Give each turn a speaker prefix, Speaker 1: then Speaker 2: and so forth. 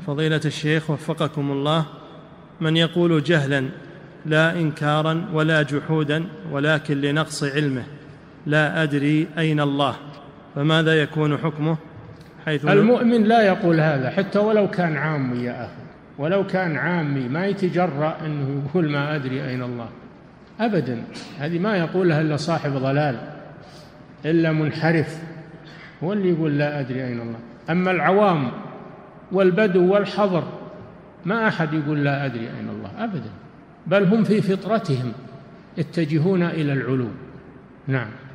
Speaker 1: فضيلة الشيخ وفقكم الله، من يقول جهلا لا إنكارا ولا جحودا ولكن لنقص علمه لا أدري أين الله، فماذا يكون حكمه؟ حيث
Speaker 2: المؤمن لا يقول هذا حتى ولو كان عامي يا أخي، ولو كان عامي ما يتجرأ أنه يقول ما أدري أين الله أبدا. هذه ما يقولها إلا صاحب ضلال، إلا منحرف هو اللي يقول لا أدري أين الله. أما العوام والبدو والحضر ما أحد يقول لا أدري أين الله أبدا، بل هم في فطرتهم يتجهون إلى العلو. نعم.